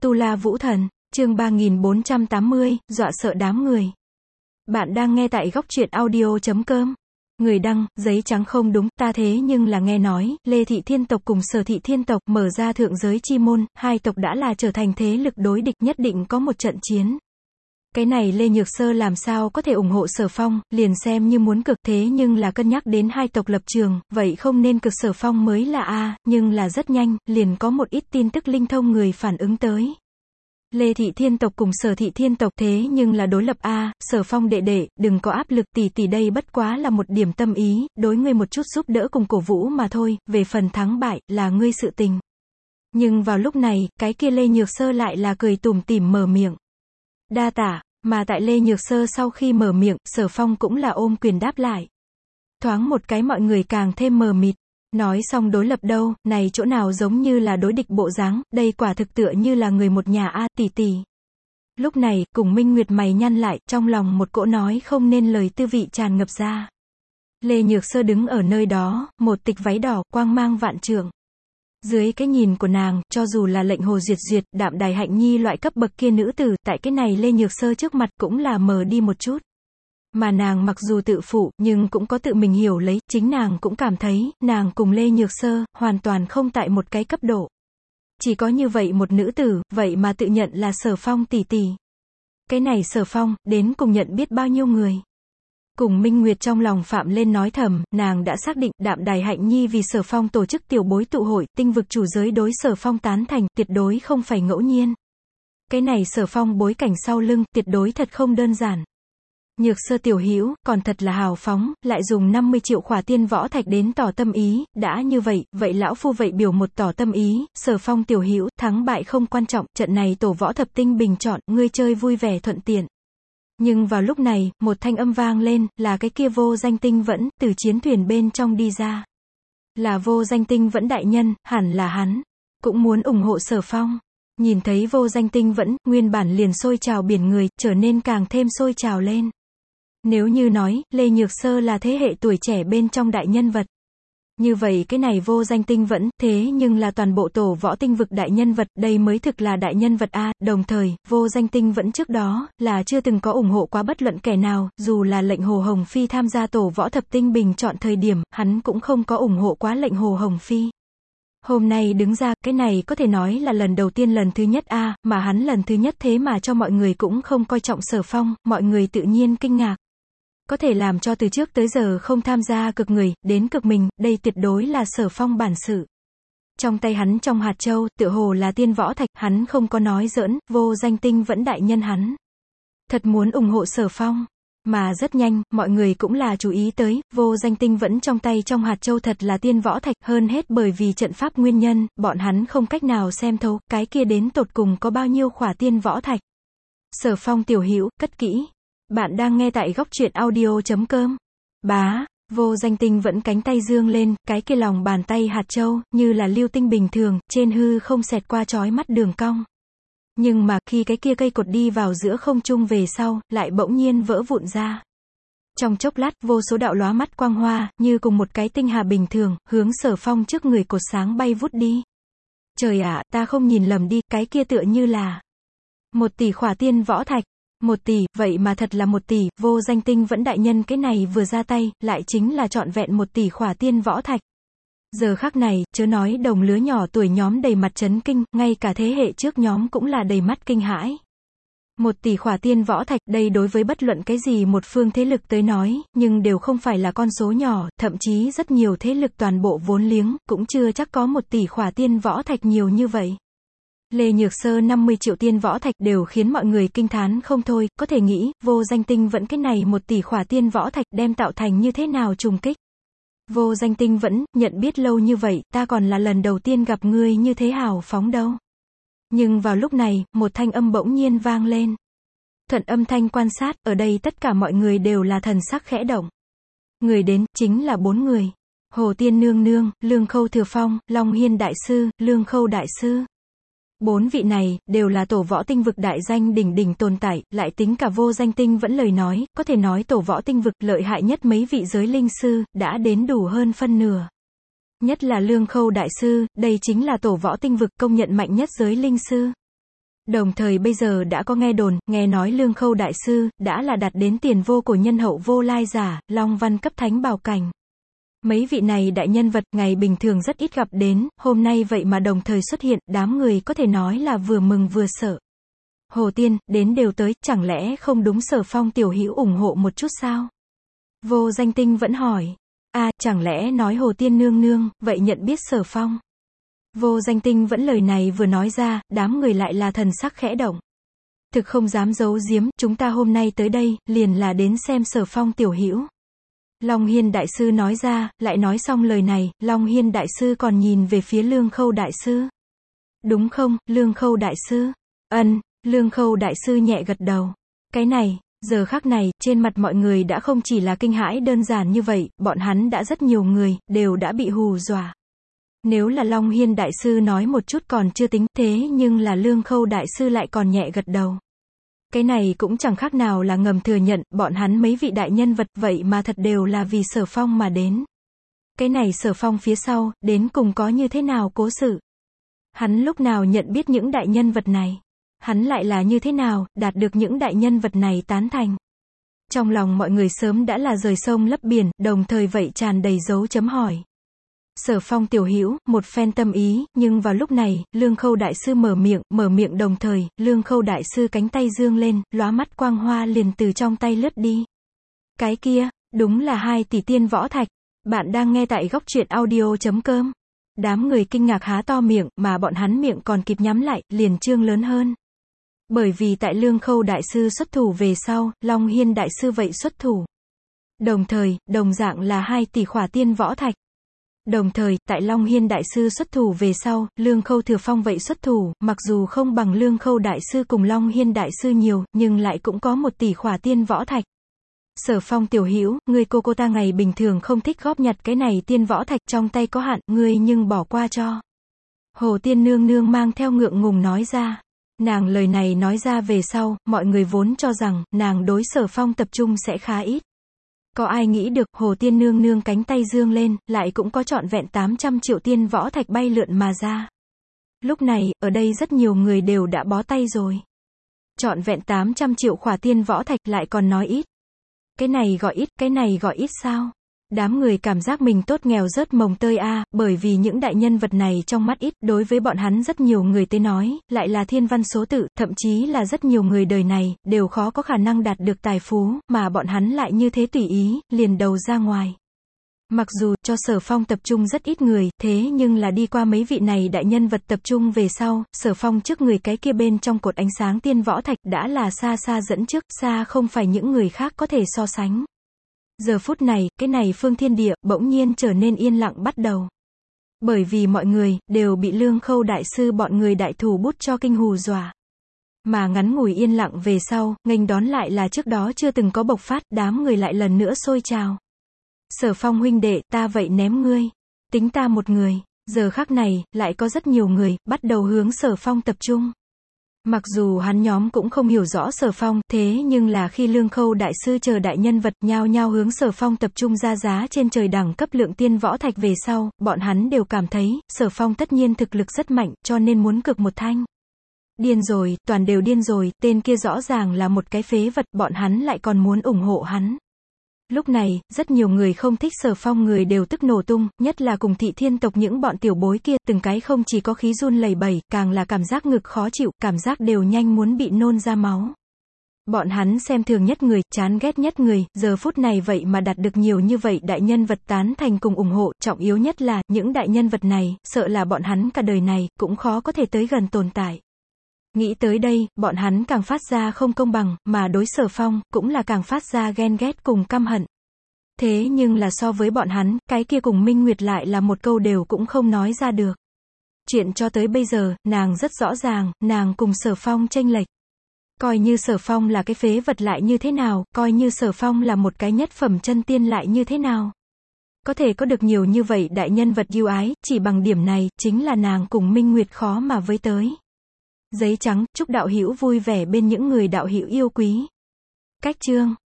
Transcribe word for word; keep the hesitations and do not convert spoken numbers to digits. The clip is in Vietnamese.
Tu La Vũ Thần, chương ba nghìn bốn trăm tám mươi, dọa sợ đám người. Bạn đang nghe tại góc truyện audio chấm com. Người đăng, giấy trắng không đúng, ta thế nhưng là nghe nói, Lê Thị Thiên tộc cùng Sở Thị Thiên tộc mở ra thượng giới chi môn, hai tộc đã là trở thành thế lực đối địch, nhất định có một trận chiến. Cái này Lê Nhược Sơ làm sao có thể ủng hộ Sở Phong, liền xem như muốn cực, thế nhưng là cân nhắc đến hai tộc lập trường, vậy không nên cực Sở Phong mới là a, nhưng là rất nhanh, liền có một ít tin tức linh thông người phản ứng tới. Lê Thị Thiên tộc cùng Sở Thị Thiên tộc thế nhưng là đối lập a, Sở Phong đệ đệ, đừng có áp lực, tỷ tỷ đây bất quá là một điểm tâm ý, đối ngươi một chút giúp đỡ cùng cổ vũ mà thôi, về phần thắng bại, là ngươi sự tình. Nhưng vào lúc này, cái kia Lê Nhược Sơ lại là cười tủm tỉm mở miệng. Đa tả, mà tại Lê Nhược Sơ sau khi mở miệng, Sở Phong cũng là ôm quyền đáp lại. Thoáng một cái mọi người càng thêm mờ mịt. Nói xong đối lập đâu, này chỗ nào giống như là đối địch bộ dáng, đây quả thực tựa như là người một nhà a, tỷ tỷ. Lúc này, cùng Minh Nguyệt mày nhăn lại, trong lòng một cỗ nói không nên lời tư vị tràn ngập ra. Lê Nhược Sơ đứng ở nơi đó, một tịch váy đỏ, quang mang vạn trượng. Dưới cái nhìn của nàng, cho dù là lệnh Hồ Duyệt Duyệt, Đạm Đài Hạnh Nhi loại cấp bậc kia nữ tử, tại cái này Lê Nhược Sơ trước mặt cũng là mờ đi một chút. Mà nàng mặc dù tự phụ, nhưng cũng có tự mình hiểu lấy, chính nàng cũng cảm thấy, nàng cùng Lê Nhược Sơ, hoàn toàn không tại một cái cấp độ. Chỉ có như vậy một nữ tử, vậy mà tự nhận là Sở Phong tỷ tỷ. Cái này Sở Phong, đến cùng nhận biết bao nhiêu người. Cùng Minh Nguyệt trong lòng phạm lên nói thầm, nàng đã xác định, Đạm Đài Hạnh Nhi vì Sở Phong tổ chức tiểu bối tụ hội, tinh vực chủ giới đối Sở Phong tán thành, tuyệt đối không phải ngẫu nhiên. Cái này Sở Phong bối cảnh sau lưng, tuyệt đối thật không đơn giản. Nhược Sơ tiểu hữu, còn thật là hào phóng, lại dùng năm mươi triệu khỏa tiên võ thạch đến tỏ tâm ý, đã như vậy, vậy lão phu vậy biểu một tỏ tâm ý, Sở Phong tiểu hữu, thắng bại không quan trọng, trận này tổ võ thập tinh bình chọn, ngươi chơi vui vẻ thuận tiện. Nhưng vào lúc này, một thanh âm vang lên, là cái kia Vô Danh Tinh Vẫn, từ chiến thuyền bên trong đi ra. Là Vô Danh Tinh Vẫn đại nhân, hẳn là hắn, cũng muốn ủng hộ Sở Phong. Nhìn thấy Vô Danh Tinh Vẫn, nguyên bản liền sôi trào biển người, trở nên càng thêm sôi trào lên. Nếu như nói, Lê Nhược Sơ là thế hệ tuổi trẻ bên trong đại nhân vật. Như vậy cái này Vô Danh Tinh Vẫn, thế nhưng là toàn bộ tổ võ tinh vực đại nhân vật, đây mới thực là đại nhân vật a. Đồng thời, Vô Danh Tinh Vẫn trước đó, là chưa từng có ủng hộ quá bất luận kẻ nào, dù là lệnh Hồ Hồng Phi tham gia tổ võ thập tinh bình chọn thời điểm, hắn cũng không có ủng hộ quá lệnh Hồ Hồng Phi. Hôm nay đứng ra, cái này có thể nói là lần đầu tiên lần thứ nhất a, mà hắn lần thứ nhất thế mà cho mọi người cũng không coi trọng Sở Phong, mọi người tự nhiên kinh ngạc. Có thể làm cho từ trước tới giờ không tham gia cực người, đến cực mình, đây tuyệt đối là Sở Phong bản sự. Trong tay hắn trong hạt châu, tựa hồ là tiên võ thạch, hắn không có nói giỡn, Vô Danh Tinh Vẫn đại nhân hắn. Thật muốn ủng hộ Sở Phong. Mà rất nhanh, mọi người cũng là chú ý tới, Vô Danh Tinh Vẫn trong tay trong hạt châu thật là tiên võ thạch, hơn hết bởi vì trận pháp nguyên nhân, bọn hắn không cách nào xem thấu, cái kia đến tột cùng có bao nhiêu khỏa tiên võ thạch. Sở Phong tiểu hữu, cất kỹ. Bạn đang nghe tại góc truyện audio chấm com. Bá, Vô Danh Tinh Vẫn cánh tay dương lên, cái kia lòng bàn tay hạt châu, như là lưu tinh bình thường, trên hư không xẹt qua chói mắt đường cong. Nhưng mà, khi cái kia cây cột đi vào giữa không trung về sau, lại bỗng nhiên vỡ vụn ra. Trong chốc lát, vô số đạo lóa mắt quang hoa, như cùng một cái tinh hà bình thường, hướng Sở Phong trước người cột sáng bay vút đi. Trời ạ, ta không nhìn lầm đi, cái kia tựa như là một tỷ khỏa tiên võ thạch. Một tỷ, vậy mà thật là một tỷ, Vô Danh Tinh Vẫn đại nhân cái này vừa ra tay, lại chính là trọn vẹn một tỷ khỏa tiên võ thạch. Giờ khắc này, chớ nói đồng lứa nhỏ tuổi nhóm đầy mặt chấn kinh, ngay cả thế hệ trước nhóm cũng là đầy mắt kinh hãi. Một tỷ khỏa tiên võ thạch, đây đối với bất luận cái gì một phương thế lực tới nói, nhưng đều không phải là con số nhỏ, thậm chí rất nhiều thế lực toàn bộ vốn liếng, cũng chưa chắc có một tỷ khỏa tiên võ thạch nhiều như vậy. Lê Nhược Sơ năm mươi triệu tiên võ thạch đều khiến mọi người kinh thán không thôi, có thể nghĩ, Vô Danh Tinh Vẫn cái này một tỷ khỏa tiên võ thạch đem tạo thành như thế nào trùng kích. Vô Danh Tinh Vẫn, nhận biết lâu như vậy, ta còn là lần đầu tiên gặp ngươi như thế hào phóng đâu. Nhưng vào lúc này, một thanh âm bỗng nhiên vang lên. Thuận âm thanh quan sát, ở đây tất cả mọi người đều là thần sắc khẽ động. Người đến, chính là bốn người. Hồ Tiên Nương Nương, Lương Khâu Thừa Phong, Long Hiên Đại Sư, Lương Khâu Đại Sư. Bốn vị này, đều là tổ võ tinh vực đại danh đỉnh đỉnh tồn tại, lại tính cả Vô Danh Tinh Vẫn lời nói, có thể nói tổ võ tinh vực lợi hại nhất mấy vị giới linh sư, đã đến đủ hơn phân nửa. Nhất là Lương Khâu Đại Sư, đây chính là tổ võ tinh vực công nhận mạnh nhất giới linh sư. Đồng thời bây giờ đã có nghe đồn, nghe nói Lương Khâu Đại Sư, đã là đạt đến tiền vô cổ nhân hậu vô lai giả, Long Văn cấp thánh bảo cảnh. Mấy vị này đại nhân vật, ngày bình thường rất ít gặp đến, hôm nay vậy mà đồng thời xuất hiện, đám người có thể nói là vừa mừng vừa sợ. Hồ Tiên, đến đều tới, chẳng lẽ không đúng Sở Phong tiểu hữu ủng hộ một chút sao? Vô Danh Tinh vẫn hỏi. À, chẳng lẽ nói Hồ Tiên nương nương, vậy nhận biết Sở Phong? Vô Danh Tinh vẫn lời này vừa nói ra, đám người lại là thần sắc khẽ động. Thực không dám giấu giếm, chúng ta hôm nay tới đây, liền là đến xem Sở Phong tiểu hữu. Long Hiên Đại Sư nói ra, lại nói xong lời này, Long Hiên Đại Sư còn nhìn về phía Lương Khâu Đại Sư. Đúng không, Lương Khâu Đại Sư? Ân, Lương Khâu Đại Sư nhẹ gật đầu. Cái này, giờ khắc này, trên mặt mọi người đã không chỉ là kinh hãi đơn giản như vậy, bọn hắn đã rất nhiều người, đều đã bị hù dọa. Nếu là Long Hiên Đại Sư nói một chút còn chưa tính, thế nhưng là Lương Khâu Đại Sư lại còn nhẹ gật đầu. Cái này cũng chẳng khác nào là ngầm thừa nhận, bọn hắn mấy vị đại nhân vật vậy mà thật đều là vì Sở Phong mà đến. Cái này Sở Phong phía sau, đến cùng có như thế nào cố sự? Hắn lúc nào nhận biết những đại nhân vật này? Hắn lại là như thế nào, đạt được những đại nhân vật này tán thành? Trong lòng mọi người sớm đã là rời sông lấp biển, đồng thời vậy tràn đầy dấu chấm hỏi. Sở Phong tiểu hữu, một phen tâm ý, nhưng vào lúc này, Lương Khâu Đại Sư mở miệng, mở miệng đồng thời, Lương Khâu Đại Sư cánh tay dương lên, lóa mắt quang hoa liền từ trong tay lướt đi. Cái kia, đúng là hai tỷ tiên võ thạch. Bạn đang nghe tại góc truyện audio chấm com. Đám người kinh ngạc há to miệng, mà bọn hắn miệng còn kịp nhắm lại, liền trương lớn hơn. Bởi vì tại Lương Khâu Đại Sư xuất thủ về sau, Long Hiên Đại Sư vậy xuất thủ. Đồng thời, đồng dạng là hai tỷ khỏa tiên võ thạch. Đồng thời, tại Long Hiên Đại Sư xuất thủ về sau, Lương Khâu Thừa Phong vậy xuất thủ, mặc dù không bằng Lương Khâu Đại Sư cùng Long Hiên Đại Sư nhiều, nhưng lại cũng có một tỷ khỏa tiên võ thạch. Sở Phong tiểu hữu, ngươi cô cô ta ngày bình thường không thích góp nhặt cái này tiên võ thạch trong tay có hạn, ngươi nhưng bỏ qua cho. Hồ Tiên nương nương mang theo ngượng ngùng nói ra. Nàng lời này nói ra về sau, mọi người vốn cho rằng, nàng đối Sở Phong tập trung sẽ khá ít. Có ai nghĩ được, Hồ Tiên nương nương cánh tay dương lên, lại cũng có trọn vẹn tám trăm triệu tiên võ thạch bay lượn mà ra. Lúc này, ở đây rất nhiều người đều đã bó tay rồi. Trọn vẹn tám trăm triệu khỏa tiên võ thạch lại còn nói ít. Cái này gọi ít, cái này gọi ít sao? Đám người cảm giác mình tốt nghèo rớt mồng tơi a, à, bởi vì những đại nhân vật này trong mắt ít, đối với bọn hắn rất nhiều người tới nói, lại là thiên văn số tự, thậm chí là rất nhiều người đời này, đều khó có khả năng đạt được tài phú, mà bọn hắn lại như thế tùy ý, liền đầu ra ngoài. Mặc dù, cho Sở Phong tập trung rất ít người, thế nhưng là đi qua mấy vị này đại nhân vật tập trung về sau, Sở Phong trước người cái kia bên trong cột ánh sáng tiên võ thạch đã là xa xa dẫn trước, xa không phải những người khác có thể so sánh. Giờ phút này, cái này phương thiên địa, bỗng nhiên trở nên yên lặng bắt đầu. Bởi vì mọi người, đều bị Lương Khâu Đại Sư bọn người đại thủ bút cho kinh hù dọa. Mà ngắn ngủi yên lặng về sau, nghênh đón lại là trước đó chưa từng có bộc phát, đám người lại lần nữa sôi trào. Sở Phong huynh đệ, ta vậy ném ngươi. Tính ta một người. Giờ khắc này, lại có rất nhiều người, bắt đầu hướng Sở Phong tập trung. Mặc dù hắn nhóm cũng không hiểu rõ Sở Phong, thế nhưng là khi Lương Khâu Đại Sư chờ đại nhân vật nhao nhao hướng Sở Phong tập trung ra giá trên trời đẳng cấp lượng tiên võ thạch về sau, bọn hắn đều cảm thấy, Sở Phong tất nhiên thực lực rất mạnh, cho nên muốn cực một thanh. Điên rồi, toàn đều điên rồi, tên kia rõ ràng là một cái phế vật, bọn hắn lại còn muốn ủng hộ hắn. Lúc này, rất nhiều người không thích Sở Phong người đều tức nổ tung, nhất là cùng Thị Thiên tộc những bọn tiểu bối kia, từng cái không chỉ có khí run lẩy bẩy, càng là cảm giác ngực khó chịu, cảm giác đều nhanh muốn bị nôn ra máu. Bọn hắn xem thường nhất người, chán ghét nhất người, giờ phút này vậy mà đạt được nhiều như vậy đại nhân vật tán thành cùng ủng hộ, trọng yếu nhất là, những đại nhân vật này, sợ là bọn hắn cả đời này, cũng khó có thể tới gần tồn tại. Nghĩ tới đây, bọn hắn càng phát ra không công bằng, mà đối Sở Phong, cũng là càng phát ra ghen ghét cùng căm hận. Thế nhưng là so với bọn hắn, cái kia cùng Minh Nguyệt lại là một câu đều cũng không nói ra được. Chuyện cho tới bây giờ, nàng rất rõ ràng, nàng cùng Sở Phong chênh lệch. Coi như Sở Phong là cái phế vật lại như thế nào, coi như Sở Phong là một cái nhất phẩm chân tiên lại như thế nào. Có thể có được nhiều như vậy đại nhân vật yêu ái, chỉ bằng điểm này, chính là nàng cùng Minh Nguyệt khó mà với tới. Giấy trắng, chúc đạo hữu vui vẻ bên những người đạo hữu yêu quý. Cách chương